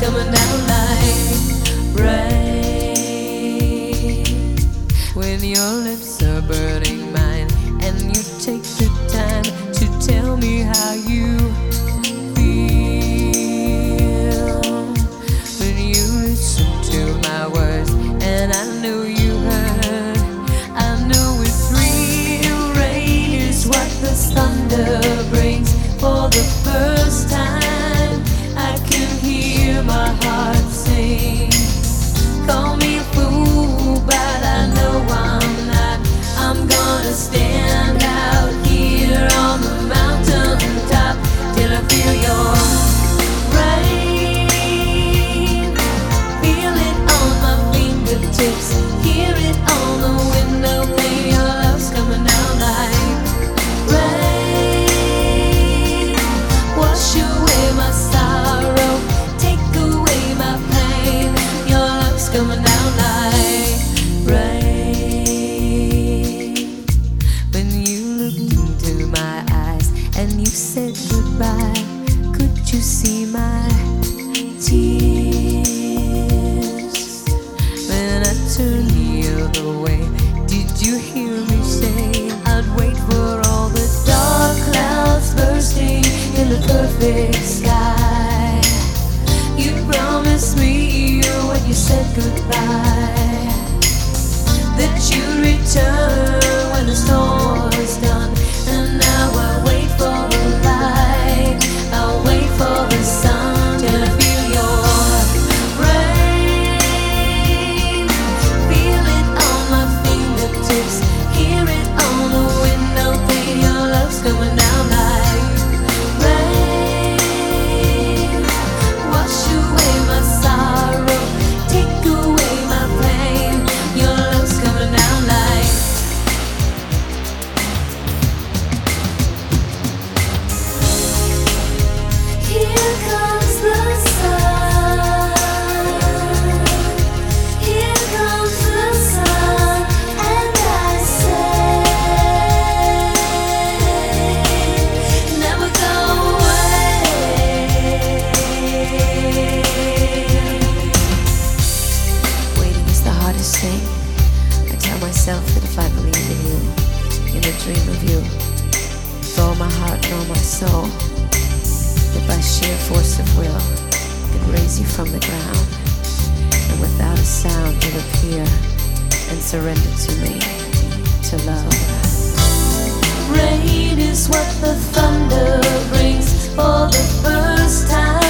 coming down like rain. When your lips are burning mine, and you take the time to tell me how you feel. When you listen to my words, and I know you heard, I know it's real. Rain is what the thunder brings. For the first time, I can hear my heart sing. Call me a fool, but I know I'm not. I'm gonna stand out here on the mountain top till I feel your rain. Feel it on my fingertips, hear it on the window pane. Your love's coming down like rain. Wash away my sorrow, take away my pain. Your love's coming down like rain. When you looked into my eyes and you said goodbye, could you see my tears? When I turned the other way, did you hear me say I'd wait for all the dark clouds bursting in the perfect sky? You promised me when you said goodbye that you'd return when the storm was done. And now I wait for the light, I wait for the sun till I feel your rain. Feel it on my fingertips, hear it on the window pane. Your love's coming down like rain. Wash away my sorrow, take away my pain. Your love's coming down like. Here comes the sun, here comes the sun, and I say, never go away. Waiting is the hardest thing. I tell myself that if I believe in you, in the dream of you, with all my heart and all my soul, that by sheer force of will, I could raise you from the ground, and without a sound you'll appear and surrender to me, to love. Rain is what the thunder brings. For the first time,